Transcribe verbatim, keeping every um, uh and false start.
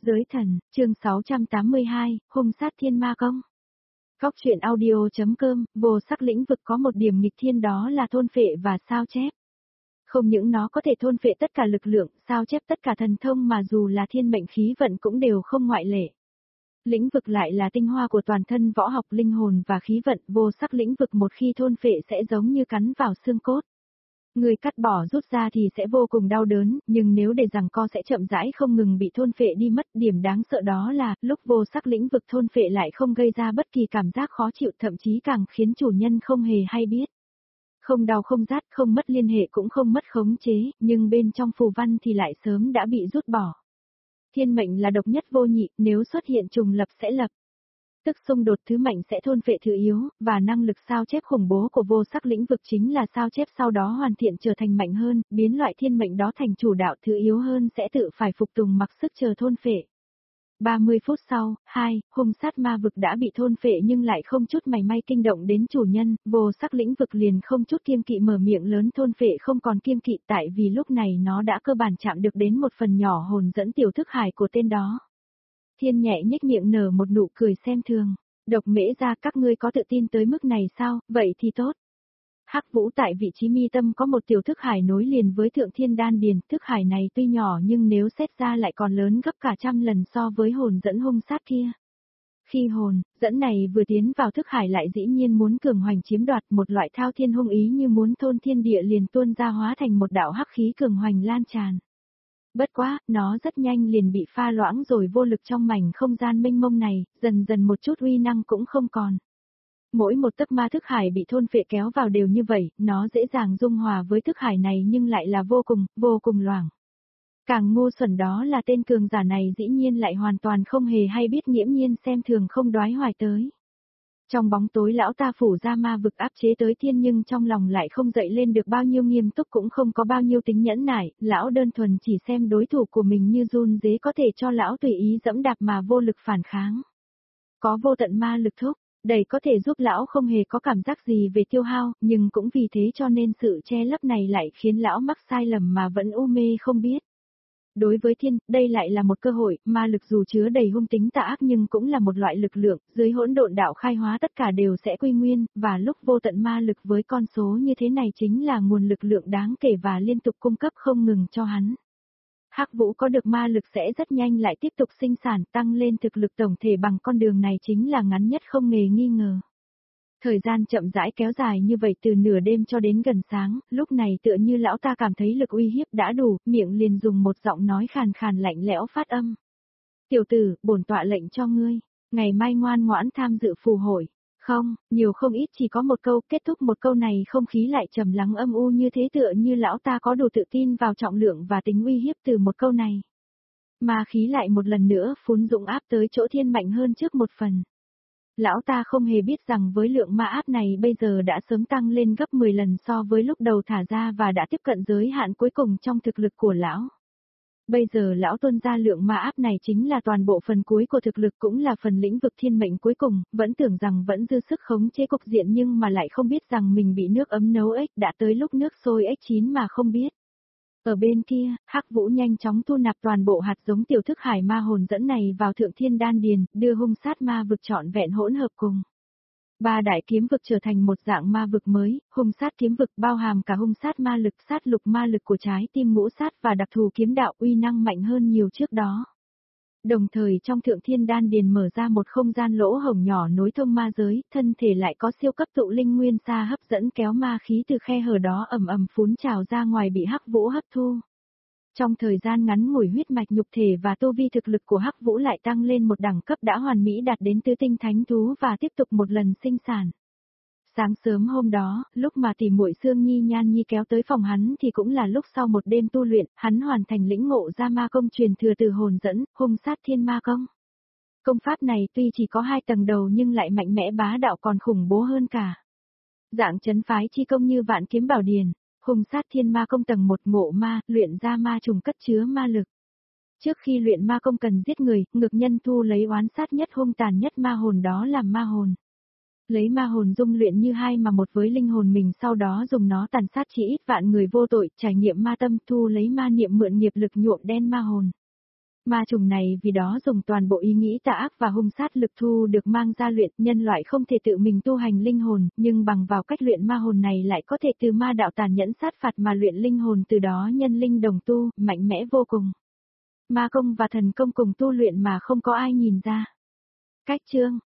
Giới thần, chương sáu trăm tám mươi hai, hung sát thiên ma công. Góc truyện audio.com, vô sắc lĩnh vực có một điểm nghịch thiên đó là thôn phệ và sao chép. Không những nó có thể thôn phệ tất cả lực lượng, sao chép tất cả thần thông mà dù là thiên mệnh khí vận cũng đều không ngoại lệ. Lĩnh vực lại là tinh hoa của toàn thân võ học linh hồn và khí vận, vô sắc lĩnh vực một khi thôn phệ sẽ giống như cắn vào xương cốt. Người cắt bỏ rút ra thì sẽ vô cùng đau đớn, nhưng nếu để giằng co sẽ chậm rãi không ngừng bị thôn phệ đi mất. Điểm đáng sợ đó là, lúc vô sắc lĩnh vực thôn phệ lại không gây ra bất kỳ cảm giác khó chịu, thậm chí càng khiến chủ nhân không hề hay biết. Không đau không rát, không mất liên hệ cũng không mất khống chế, nhưng bên trong phù văn thì lại sớm đã bị rút bỏ. Thiên mệnh là độc nhất vô nhị, nếu xuất hiện trùng lập sẽ lập tức xung đột thứ mạnh sẽ thôn phệ thứ yếu, và năng lực sao chép khủng bố của vô sắc lĩnh vực chính là sao chép sau đó hoàn thiện trở thành mạnh hơn, biến loại thiên mệnh đó thành chủ đạo, thứ yếu hơn sẽ tự phải phục tùng mặc sức chờ thôn phệ. ba mươi phút sau, hai, hung sát ma vực đã bị thôn phệ nhưng lại không chút mảy may kinh động đến chủ nhân, vô sắc lĩnh vực liền không chút kiêng kỵ mở miệng lớn thôn phệ không còn kiêng kỵ tại vì lúc này nó đã cơ bản chạm được đến một phần nhỏ hồn dẫn tiểu thức hải của tên đó. Thiên nhẹ nhếch miệng nở một nụ cười xem thường. Độc Mễ ra các ngươi có tự tin tới mức này sao, vậy thì tốt. Hắc Vũ tại vị trí mi tâm có một tiểu thức hải nối liền với thượng thiên đan điền, thức hải này tuy nhỏ nhưng nếu xét ra lại còn lớn gấp cả trăm lần so với hồn dẫn hung sát kia. Khi hồn dẫn này vừa tiến vào thức hải lại dĩ nhiên muốn cường hoành chiếm đoạt, một loại thao thiên hung ý như muốn thôn thiên địa liền tuôn ra hóa thành một đạo hắc khí cường hoành lan tràn. Bất quá, nó rất nhanh liền bị pha loãng rồi vô lực trong mảnh không gian mênh mông này, dần dần một chút uy năng cũng không còn. Mỗi một tấc ma thức hải bị thôn phệ kéo vào đều như vậy, nó dễ dàng dung hòa với thức hải này nhưng lại là vô cùng, vô cùng loãng. Càng ngu xuẩn đó là tên cường giả này dĩ nhiên lại hoàn toàn không hề hay biết, nghiễm nhiên xem thường không đoái hoài tới. Trong bóng tối lão ta phủ ra ma vực áp chế tới thiên nhưng trong lòng lại không dậy lên được bao nhiêu nghiêm túc cũng không có bao nhiêu tính nhẫn nại, lão đơn thuần chỉ xem đối thủ của mình như run rế có thể cho lão tùy ý dẫm đạp mà vô lực phản kháng. Có vô tận ma lực thúc, đầy có thể giúp lão không hề có cảm giác gì về tiêu hao, nhưng cũng vì thế cho nên sự che lấp này lại khiến lão mắc sai lầm mà vẫn u mê không biết. Đối với thiên, đây lại là một cơ hội, ma lực dù chứa đầy hung tính tà ác nhưng cũng là một loại lực lượng, dưới hỗn độn đạo khai hóa tất cả đều sẽ quy nguyên, và lúc vô tận ma lực với con số như thế này chính là nguồn lực lượng đáng kể và liên tục cung cấp không ngừng cho hắn. Hắc Vũ có được ma lực sẽ rất nhanh lại tiếp tục sinh sản, tăng lên thực lực tổng thể bằng con đường này chính là ngắn nhất không hề nghi ngờ. Thời gian chậm rãi kéo dài như vậy từ nửa đêm cho đến gần sáng, lúc này tựa như lão ta cảm thấy lực uy hiếp đã đủ, miệng liền dùng một giọng nói khàn khàn lạnh lẽo phát âm. Tiểu tử, bổn tọa lệnh cho ngươi, ngày mai ngoan ngoãn tham dự phù hội. Không, nhiều không ít chỉ có một câu, kết thúc một câu này không khí lại trầm lắng âm u như thế tựa như lão ta có đủ tự tin vào trọng lượng và tính uy hiếp từ một câu này. Ma khí lại một lần nữa phún dũng áp tới chỗ thiên mạnh hơn trước một phần. Lão ta không hề biết rằng với lượng ma áp này bây giờ đã sớm tăng lên gấp mười lần so với lúc đầu thả ra và đã tiếp cận giới hạn cuối cùng trong thực lực của lão. Bây giờ lão tuôn ra lượng ma áp này chính là toàn bộ phần cuối của thực lực cũng là phần lĩnh vực thiên mệnh cuối cùng, vẫn tưởng rằng vẫn dư sức khống chế cục diện nhưng mà lại không biết rằng mình bị nước ấm nấu ếch, đã tới lúc nước sôi ếch chín mà không biết. Ở bên kia, Hắc Vũ nhanh chóng thu nạp toàn bộ hạt giống tiểu thức hải ma hồn dẫn này vào thượng thiên đan điền, đưa hung sát ma vực trọn vẹn hỗn hợp cùng. Ba đại kiếm vực trở thành một dạng ma vực mới, hung sát kiếm vực bao hàm cả hung sát ma lực, sát lục ma lực của trái tim ngũ sát và đặc thù kiếm đạo uy năng mạnh hơn nhiều trước đó. Đồng thời trong thượng thiên đan điền mở ra một không gian lỗ hổng nhỏ nối thông ma giới, thân thể lại có siêu cấp tụ linh nguyên xa hấp dẫn kéo ma khí từ khe hở đó ầm ầm phún trào ra ngoài bị Hắc Vũ hấp thu. Trong thời gian ngắn ngủi huyết mạch nhục thể và tu vi thực lực của Hắc Vũ lại tăng lên một đẳng cấp đã hoàn mỹ đạt đến tứ tinh thánh thú và tiếp tục một lần sinh sản. Sáng sớm hôm đó, lúc mà tỷ muội Sương Nhi Nhan Nhi kéo tới phòng hắn thì cũng là lúc sau một đêm tu luyện, hắn hoàn thành lĩnh ngộ ra ma công truyền thừa từ hồn dẫn, hung sát thiên ma công. Công pháp này tuy chỉ có hai tầng đầu nhưng lại mạnh mẽ bá đạo còn khủng bố hơn cả. Dạng chấn phái chi công như vạn kiếm bảo điền, hung sát thiên ma công tầng một ngộ ma, luyện ra ma trùng cất chứa ma lực. Trước khi luyện ma công cần giết người, ngược nhân thu lấy oán sát nhất hung tàn nhất ma hồn đó làm ma hồn. Lấy ma hồn dung luyện như hai mà một với linh hồn mình, sau đó dùng nó tàn sát chỉ ít vạn người vô tội, trải nghiệm ma tâm, thu lấy ma niệm mượn nghiệp lực nhuộm đen ma hồn. Ma trùng này vì đó dùng toàn bộ ý nghĩ tà ác và hung sát lực thu được mang ra luyện, nhân loại không thể tự mình tu hành linh hồn, nhưng bằng vào cách luyện ma hồn này lại có thể từ ma đạo tàn nhẫn sát phạt mà luyện linh hồn, từ đó nhân linh đồng tu, mạnh mẽ vô cùng. Ma công và thần công cùng tu luyện mà không có ai nhìn ra. Cách chương